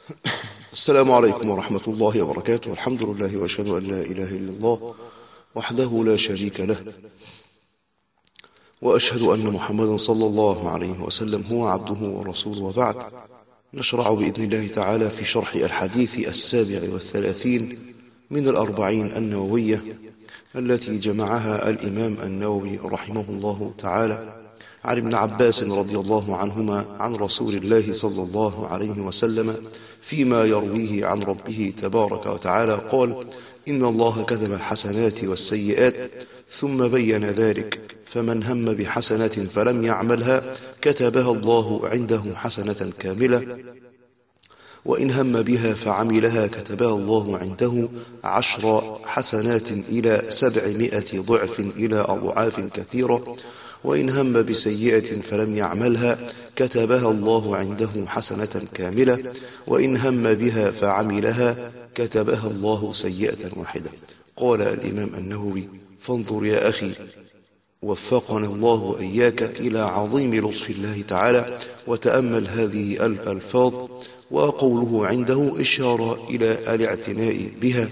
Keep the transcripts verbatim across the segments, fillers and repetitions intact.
السلام عليكم ورحمة الله وبركاته. الحمد لله وأشهد أن لا إله إلا الله وحده لا شريك له، وأشهد أن محمدا صلى الله عليه وسلم هو عبده ورسوله، وبعد. نشرع بإذن الله تعالى في شرح الحديث السابع والثلاثين من الأربعين النووية التي جمعها الإمام النووي رحمه الله تعالى عن ابن عباس رضي الله عنهما عن رسول الله صلى الله عليه وسلم فيما يرويه عن ربه تبارك وتعالى قال: إن الله كتب الحسنات والسيئات ثم بين ذلك، فمن هم بحسنة فلم يعملها كتبها الله عنده حسنة كاملة، وإن هم بها فعملها كتبها الله عنده عشر حسنات إلى سبعمائة ضعف إلى أضعاف كثيرة، وإن هم بسيئة فلم يعملها كتبها الله عنده حسنة كاملة، وإن هم بها فعملها كتبها الله سيئة واحدة. قال الإمام النووي: فانظر يا أخي، وفقنا الله وإياك إلى عظيم لطف الله تعالى، وتأمل هذه الألفاظ، وقوله عنده إشارة إلى الاعتناء بها.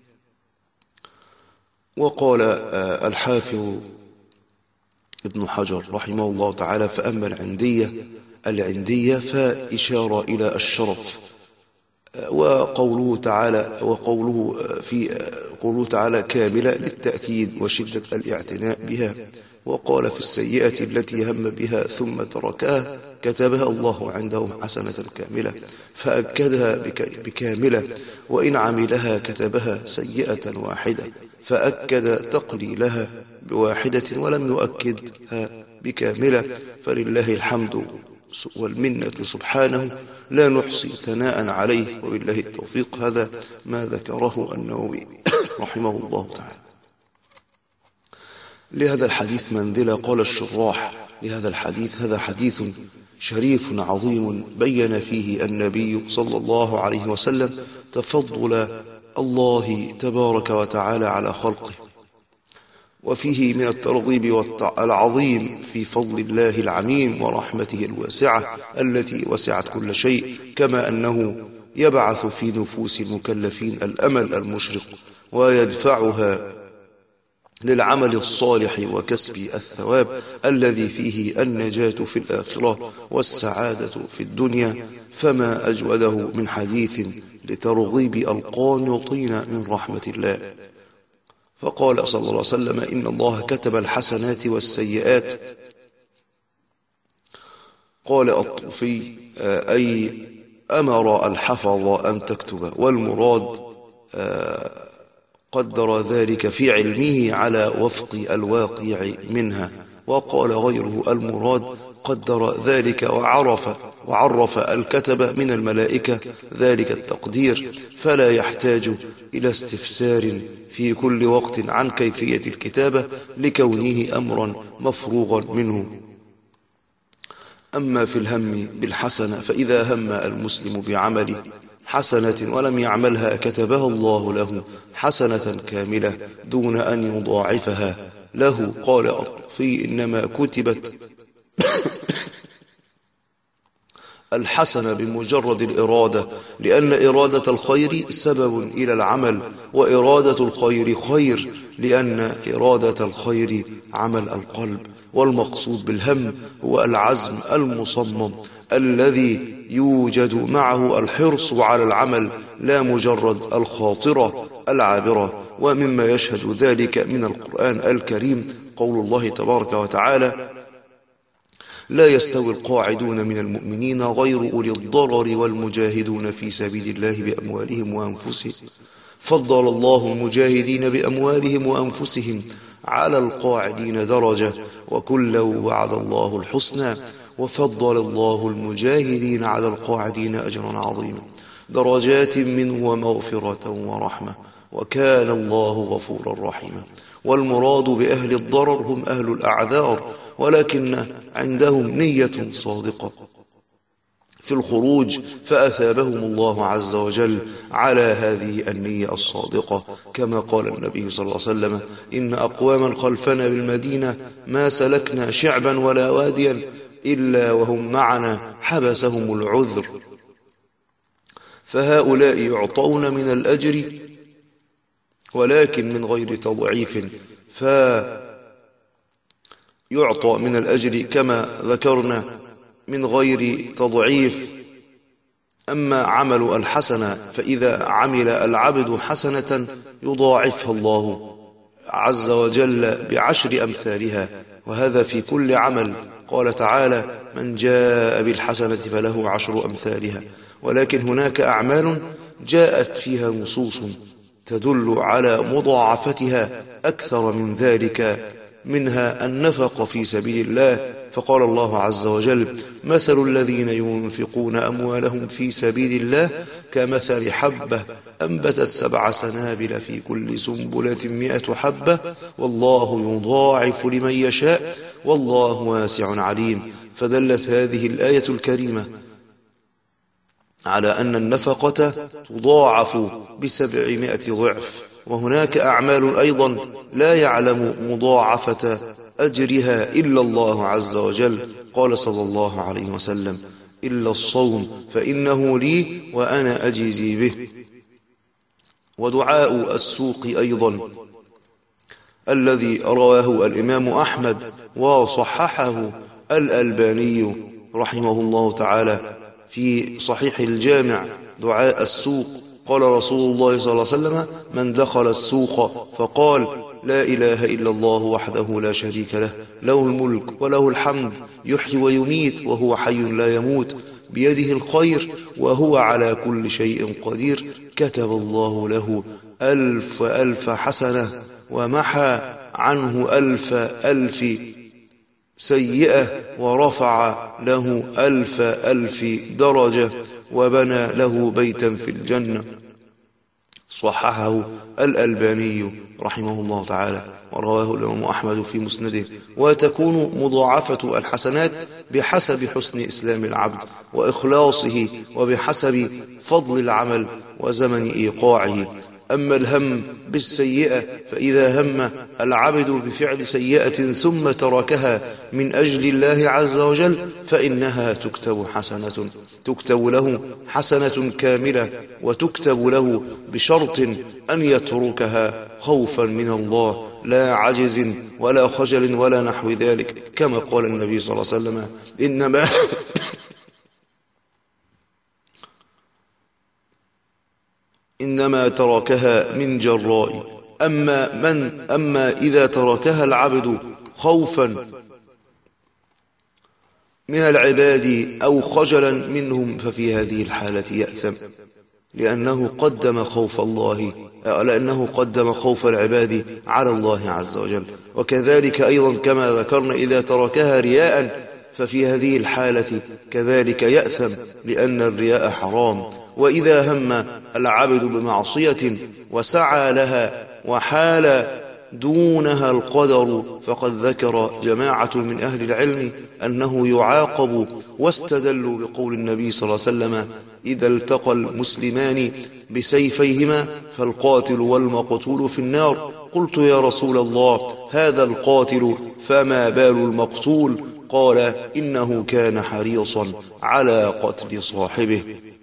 وقال الحافظ ابن حجر رحمه الله تعالى: فأما العندية العندية فإشارة إلى الشرف. وقوله تعالى وقوله في قوله تعالى كاملة للتأكيد وشدة الاعتناء بها. وقال في السيئة التي هم بها ثم تركها كتبها الله عنده حسنة كاملة، فأكدها بكاملة، وإن عملها كتبها سيئة واحدة، فأكد تقليلها بواحدة ولم يؤكدها بكاملة. فلله الحمد والمنة سبحانه، لا نحصي ثناء عليه، وبالله التوفيق. هذا ما ذكره النووي رحمه الله تعالى. لهذا الحديث منزلة. قال الشراح لهذا الحديث: هذا حديث شريف عظيم بين فيه النبي صلى الله عليه وسلم تفضل الله تبارك وتعالى على خلقه، وفيه من الترغيب العظيم في فضل الله العميم ورحمته الواسعة التي وسعت كل شيء، كما أنه يبعث في نفوس المكلفين الأمل المشرق ويدفعها للعمل الصالح وكسب الثواب الذي فيه النجاة في الآخرة والسعادة في الدنيا. فما أجوده من حديث لترغيب القانطين من رحمة الله. فقال صلى الله عليه وسلم: إن الله كتب الحسنات والسيئات. قال الطوفي: أي أمر الحفظ أن تكتب، والمراد قدر ذلك في علمه على وفق الواقع منها. وقال غيره: المراد قدر ذلك وعرف وعرف الكتب من الملائكة ذلك التقدير، فلا يحتاج إلى استفسار في كل وقت عن كيفية الكتابة لكونه أمرا مفروغا منه. أما في الهم بالحسنة، فإذا هم المسلم بعمل حسنة ولم يعملها كتبها الله له حسنة كاملة دون أن يضاعفها له. قال الطوفي: إنما كتبت الحسنة بمجرد الإرادة، لأن إرادة الخير سبب إلى العمل، وإرادة الخير خير، لأن إرادة الخير عمل القلب. والمقصود بالهم هو العزم المصمم الذي يوجد معه الحرص على العمل، لا مجرد الخاطرة العابرة. ومما يشهد ذلك من القرآن الكريم قول الله تبارك وتعالى: لا يستوي القاعدون من المؤمنين غير أولي الضرر والمجاهدون في سبيل الله بأموالهم وأنفسهم، فضل الله المجاهدين بأموالهم وأنفسهم على القاعدين درجة، وكلا وعد الله الحسنى، وفضل الله المجاهدين على القاعدين أجرا عظيما، درجات منه ومغفرة ورحمة، وكان الله غفورا رحيما. والمراد بأهل الضرر هم أهل الأعذار، ولكن عندهم نية صادقة في الخروج، فأثابهم الله عز وجل على هذه النية الصادقة، كما قال النبي صلى الله عليه وسلم: إن أقواما خلفنا بالمدينة ما سلكنا شعبا ولا واديا إلا وهم معنا حبسهم العذر، فهؤلاء يعطون من الأجر ولكن من غير تضعيف، فيعطى من الأجر كما ذكرنا من غير تضعيف. أما عمل الحسنة فإذا عمل العبد حسنة يضاعفها الله عز وجل بعشر أمثالها، وهذا في كل عمل. قال تعالى: من جاء بالحسنة فله عشر أمثالها. ولكن هناك أعمال جاءت فيها نصوص تدل على مضاعفتها أكثر من ذلك، منها النفق في سبيل الله، فقال الله عز وجل: مثل الذين ينفقون أموالهم في سبيل الله كمثل حبة أنبتت سبع سنابل في كل سنبلة مئة حبة والله يضاعف لمن يشاء والله واسع عليم. فدلت هذه الآية الكريمة على أن النفقة تضاعف بسبعمائة ضعف. وهناك أعمال أيضا لا يعلم مضاعفة أجرها إلا الله عز وجل. قال صلى الله عليه وسلم: إلا الصوم فإنه لي وأنا أجزي به. ودعاء السوق أيضا الذي رواه الإمام أحمد وصححه الألباني رحمه الله تعالى في صحيح الجامع، دعاء السوق. قال رسول الله صلى الله عليه وسلم: من دخل السوق فقال: لا إله إلا الله وحده لا شريك له، له الملك وله الحمد، يحيي ويميت وهو حي لا يموت، بيده الخير وهو على كل شيء قدير، كتب الله له ألف ألف حسنة ومحى عنه ألف ألف سيئة ورفع له ألف ألف درجة وبنى له بيتا في الجنة. صححه الألباني رحمه الله تعالى ورواه الإمام أحمد في مسنده. وتكون مضاعفة الحسنات بحسب حسن إسلام العبد وإخلاصه وبحسب فضل العمل وزمن إيقاعه. أما الهم بالسيئة فإذا هم العبد بفعل سيئة ثم تركها من أجل الله عز وجل فإنها تكتب حسنة تكتب له حسنة كاملة، وتكتب له بشرط أن يتركها خوفا من الله لا عجز ولا خجل ولا نحو ذلك، كما قال النبي صلى الله عليه وسلم: إنما إنما تركها من جراء. أما من أما إذا تركها العبد خوفا من العباد أو خجلا منهم ففي هذه الحالة يأثم، لأنه قدم خوف الله لأنه قدم خوف العباد على الله عز وجل. وكذلك أيضا كما ذكرنا إذا تركها رياء ففي هذه الحالة كذلك يأثم، لأن الرياء حرام. وإذا هم العبد بمعصية وسعى لها وحال دونها القدر فقد ذكر جماعة من أهل العلم أنه يعاقب، واستدلوا بقول النبي صلى الله عليه وسلم: إذا التقى المسلمان بسيفيهما فالقاتل والمقتول في النار. قلت: يا رسول الله، هذا القاتل فما بال المقتول؟ قال: إنه كان حريصا على قتل صاحبه.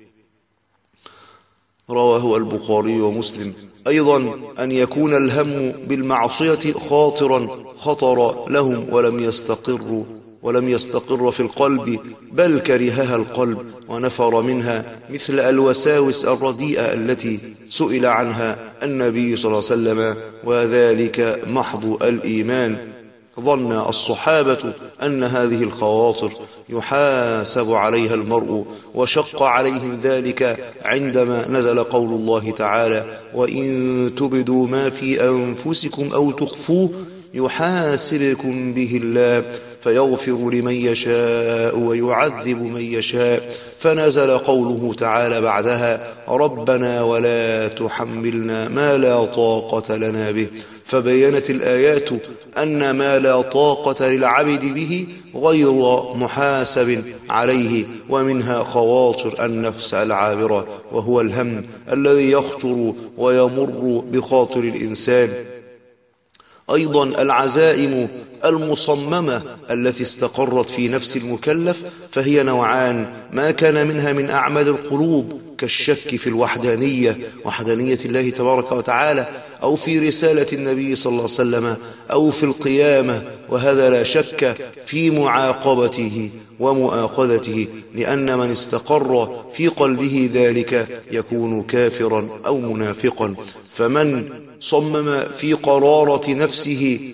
رواه البخاري ومسلم. أيضا أن يكون الهم بالمعصية خاطرا خطر لهم ولم يستقر ولم يستقر في القلب، بل كرهها القلب ونفر منها، مثل الوساوس الرديئة التي سئل عنها النبي صلى الله عليه وسلم، وذلك محض الإيمان. ظن الصحابة أن هذه الخواطر يحاسب عليها المرء، وشق عليهم ذلك عندما نزل قول الله تعالى: وإن تبدوا ما في أنفسكم أو تخفوه يحاسبكم به الله فيغفر لمن يشاء ويعذب من يشاء. فنزل قوله تعالى بعدها: ربنا ولا تحملنا ما لا طاقة لنا به. فبينت الآيات أن ما لا طاقة للعبد به غير محاسب عليه، ومنها خواطر النفس العابرة، وهو الهم الذي يخطر ويمر بخاطر الإنسان. أيضا العزائم المصممة التي استقرت في نفس المكلف فهي نوعان: ما كان منها من أعمال القلوب كالشك في الوحدانية وحدانية الله تبارك وتعالى، أو في رسالة النبي صلى الله عليه وسلم، أو في القيامة، وهذا لا شك في معاقبته ومؤاخذته، لأن من استقر في قلبه ذلك يكون كافرا أو منافقا. فمن صمم في قرارة نفسه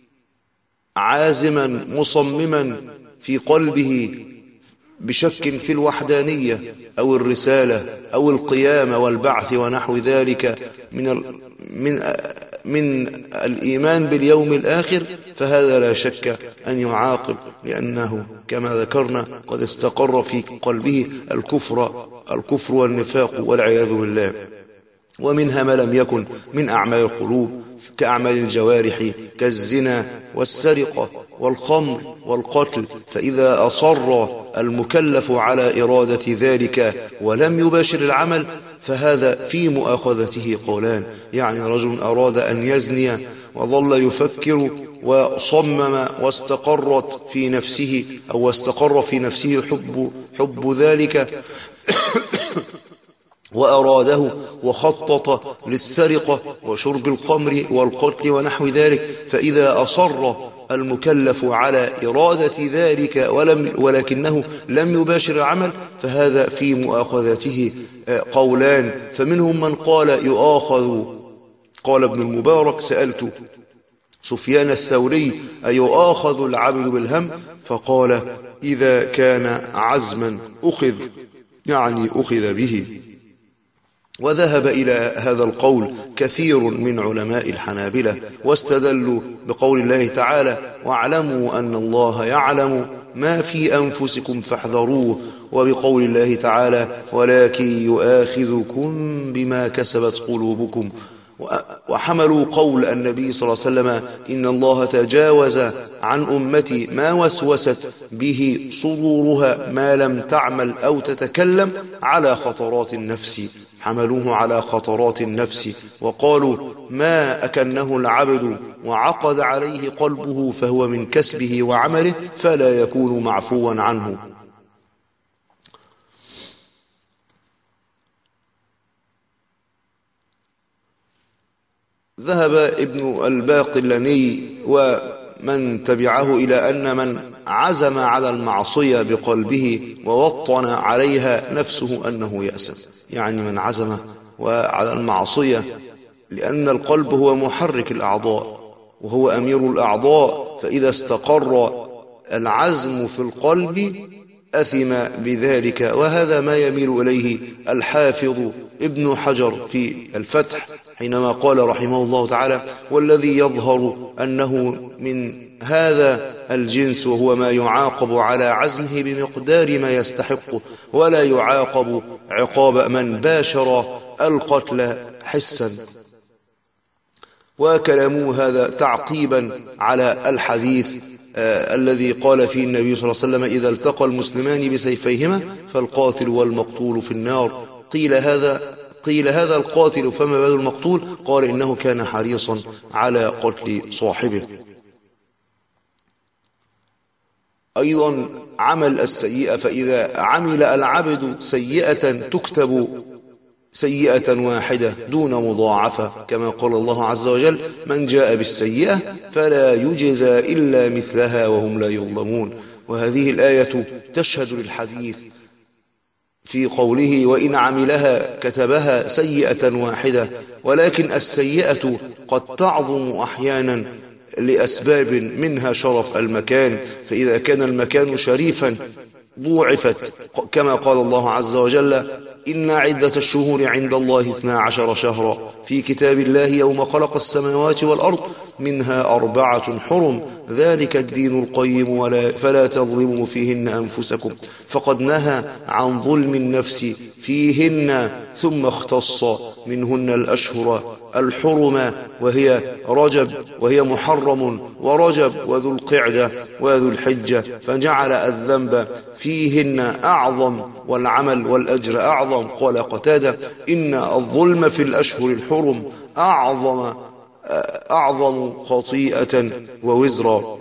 عازما مصمما في قلبه بشك في الوحدانية أو الرسالة أو القيامة والبعث ونحو ذلك من ال من من الإيمان باليوم الآخر، فهذا لا شك أن يعاقب، لأنه كما ذكرنا قد استقر في قلبه الكفر الكفر والنفاق والعياذ بالله. ومنها ما لم يكن من أعمال القلوب كأعمال الجوارح كالزنا والسرقة والخمر والقتل، فإذا أصر المكلف على إرادة ذلك ولم يباشر العمل فهذا في مؤاخذته قولان. يعني رجل أراد أن يزني وظل يفكر وصمم واستقرت في نفسه أو واستقر في نفسه حب, حب ذلك وأراده وخطط للسرقة وشرب الخمر والقتل ونحو ذلك، فإذا أصر المكلف على إرادة ذلك ولم ولكنه لم يباشر العمل فهذا في مؤاخذته قولان. فمنهم من قال يؤاخذ، قال ابن المبارك سألت سفيان الثوري أيؤاخذ العبد بالهم؟ فقال إذا كان عزما أخذ، يعني أخذ به. وذهب إلى هذا القول كثير من علماء الحنابلة، واستدلوا بقول الله تعالى واعلموا أن الله يعلم ما في أنفسكم فاحذروه، وبقول الله تعالى ولكن يؤاخذكم بما كسبت قلوبكم. وحملوا قول النبي صلى الله عليه وسلم إن الله تجاوز عن أمتي ما وسوست به صدورها ما لم تعمل أو تتكلم على خطرات النفس، حملوه على خطرات النفس وقالوا ما أكنه العبد وعقد عليه قلبه فهو من كسبه وعمله فلا يكون معفوا عنه. ذهب ابن الباقلاني ومن تبعه إلى أن من عزم على المعصية بقلبه ووطن عليها نفسه أنه يأسم، يعني من عزم وعلى المعصية، لأن القلب هو محرك الأعضاء وهو أمير الأعضاء، فإذا استقر العزم في القلب أثم بذلك. وهذا ما يميل إليه الحافظ ابن حجر في الفتح حينما قال رحمه الله تعالى والذي يظهر أنه من هذا الجنس وهو ما يعاقب على عزمه بمقدار ما يستحق، ولا يعاقب عقاب من باشر القتل حسا. وكلموا هذا تعقيبا على الحديث آه الذي قال فيه النبي صلى الله عليه وسلم إذا التقى المسلمان بسيفيهما فالقاتل والمقتول في النار. قيل هذا قيل هذا القاتل فما بال المقتول؟ قال إنه كان حريصا على قتل صاحبه. أيضا عمل السيئة، فإذا عمل العبد سيئة تكتب سيئة واحدة دون مضاعفة، كما قال الله عز وجل من جاء بالسيئة فلا يجزى إلا مثلها وهم لا يظلمون. وهذه الآية تشهد للحديث في قوله وإن عملها كتبها سيئة واحدة، ولكن السيئة قد تعظم أحيانا لأسباب منها شرف المكان، فإذا كان المكان شريفا ضوعفت، كما قال الله عز وجل إن عدة الشهور عند الله اثنا عشر شهرا في كتاب الله يوم خلق السماوات والأرض منها أربعة حرم ذلك الدين القيم ولا فلا تظلموا فيهن أنفسكم، فقد نهى عن ظلم النفس فيهن ثم اختص منهن الأشهر الحرم وهي رجب وهي محرم ورجب وذو القعدة وذو الحجة، فجعل الذنب فيهن أعظم والعمل والأجر أعظم. قال قتادة إن الظلم في الأشهر الحرم أعظم أعظم خطيئة ووزرا.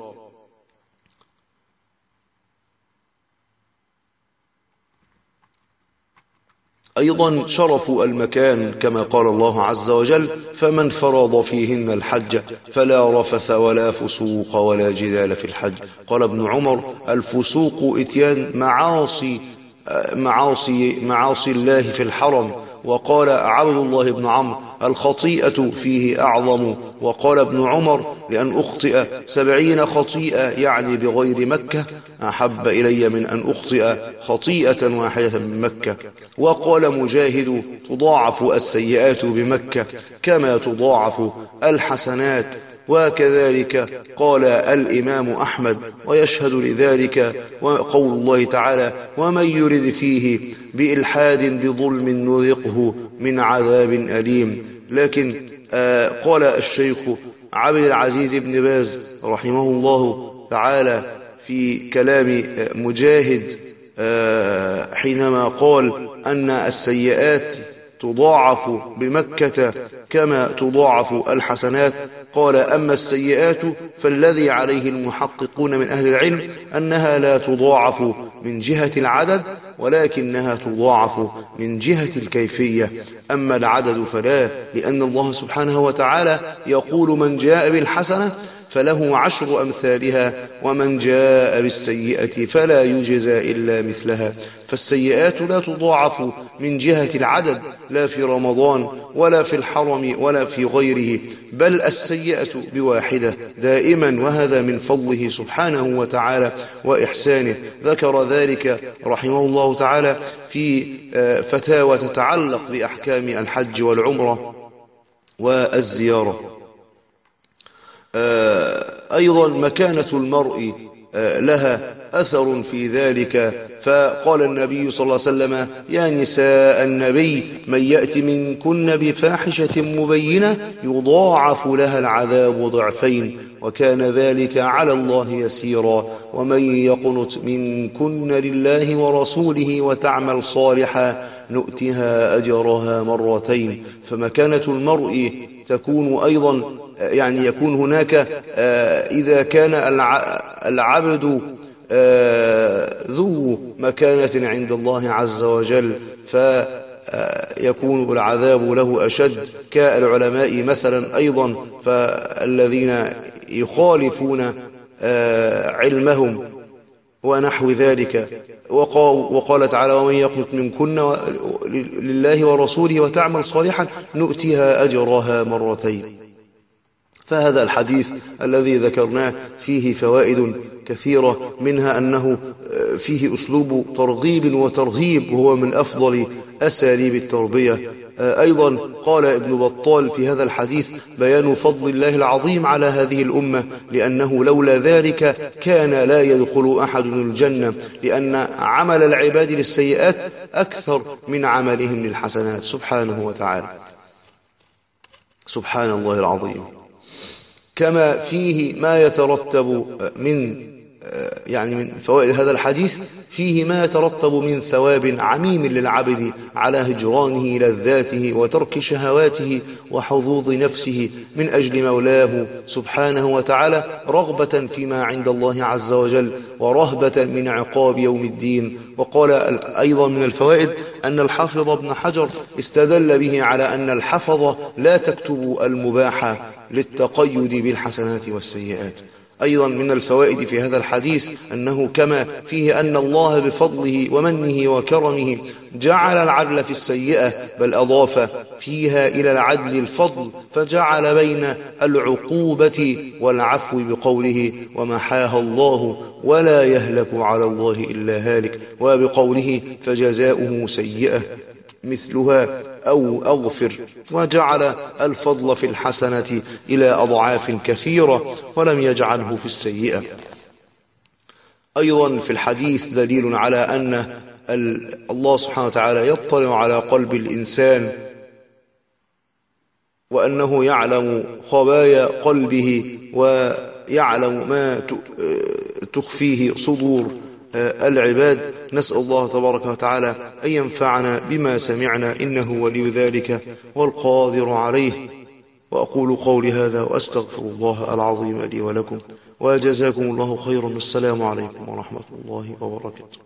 أيضا شرف المكان كما قال الله عز وجل: فمن فرض فيهن الحج فلا رفث ولا فسوق ولا جدال في الحج. قال ابن عمر: الفسوق إتيان معاصي معاصي معاصي الله في الحرم. وقال عبد الله بن عمرو: الخطيئة فيه أعظم. وقال ابن عمر: لأن أخطئ سبعين خطيئة يعني بغير مكة أحب إلي من أن أخطئ خطيئة واحدة من مكة. وقال مجاهد: تضاعف السيئات بمكة كما تضاعف الحسنات. وكذلك قال الإمام أحمد، ويشهد لذلك قول الله تعالى: ومن يرد فيه بإلحاد بظلم نذقه من عذاب أليم. لكن آه قال الشيخ عبد العزيز بن باز رحمه الله تعالى في كلام مجاهد آه حينما قال أن السيئات تضاعف بمكة كما تضاعف الحسنات، قال: أما السيئات فالذي عليه المحققون من أهل العلم أنها لا تضاعف من جهة العدد ولكنها تضاعف من جهة الكيفية. أما العدد فلا، لأن الله سبحانه وتعالى يقول: من جاء بالحسنة فله عشر أمثالها ومن جاء بالسيئة فلا يجزى إلا مثلها. فالسيئات لا تضاعف من جهة العدد، لا في رمضان ولا في الحرم ولا في غيره، بل السيئة بواحدة دائما، وهذا من فضله سبحانه وتعالى وإحسانه. ذكر ذلك رحمه الله تعالى في فتاوى تتعلق بأحكام الحج والعمرة والزيارة. أيضا مكانة المرء لها أثر في ذلك، فقال النبي صلى الله عليه وسلم: يا نساء النبي من يأتي منكن بفاحشة مبينة يضاعف لها العذاب ضعفين وكان ذلك على الله يسيرا. ومن يقنت منكن لله ورسوله وتعمل صالحا نؤتها أجرها مرتين. فمكانة المرء تكون أيضا يعني يكون هناك إذا كان العبد ذو مكانة عند الله عز وجل فيكون العذاب له أشد، كالعلماء مثلا أيضا فالذين يخالفون علمهم ونحو ذلك. وقال تعالى: ومن يقنت منكن لله ورسوله وتعمل صالحا نؤتها أجرها مرتين. فهذا الحديث الذي ذكرناه فيه فوائد كثيرة، منها أنه فيه أسلوب ترغيب وترهيب وهو من أفضل أساليب التربية. أيضا قال ابن بطال في هذا الحديث: بيان فضل الله العظيم على هذه الأمة، لأنه لولا ذلك كان لا يدخل أحد الجنة، لأن عمل العباد للسيئات أكثر من عملهم للحسنات سبحانه وتعالى. سبحان الله العظيم. كما فيه ما يترتب من يعني من فوائد هذا الحديث، فيه ما يترتب من ثواب عميم للعبد على هجرانه لذاته وترك شهواته وحظوظ نفسه من أجل مولاه سبحانه وتعالى، رغبة فيما عند الله عز وجل ورهبة من عقاب يوم الدين. وقال أيضا من الفوائد أن الحافظ ابن حجر استدل به على أن الحفظ لا تكتب المباح للتقيد بالحسنات والسيئات. أيضا من الفوائد في هذا الحديث أنه كما فيه أن الله بفضله ومنه وكرمه جعل العدل في السيئة، بل أضاف فيها إلى العدل الفضل، فجعل بين العقوبة والعفو بقوله: ومحاها الله ولا يهلك على الله إلا هالك، وبقوله: فجزاؤه سيئة مثلها أو أغفر، وجعل الفضل في الحسنة إلى أضعاف كثيرة ولم يجعله في السيئة. أيضا في الحديث دليل على أن الله سبحانه وتعالى يطلع على قلب الإنسان، وأنه يعلم خبايا قلبه ويعلم ما تخفيه صدور العباد. نسأل الله تبارك وتعالى أن ينفعنا بما سمعنا، إنه ولي ذلك والقادر عليه. وأقول قولي هذا وأستغفر الله العظيم لي ولكم، وجزاكم الله خيرا. السلام عليكم ورحمة الله وبركاته.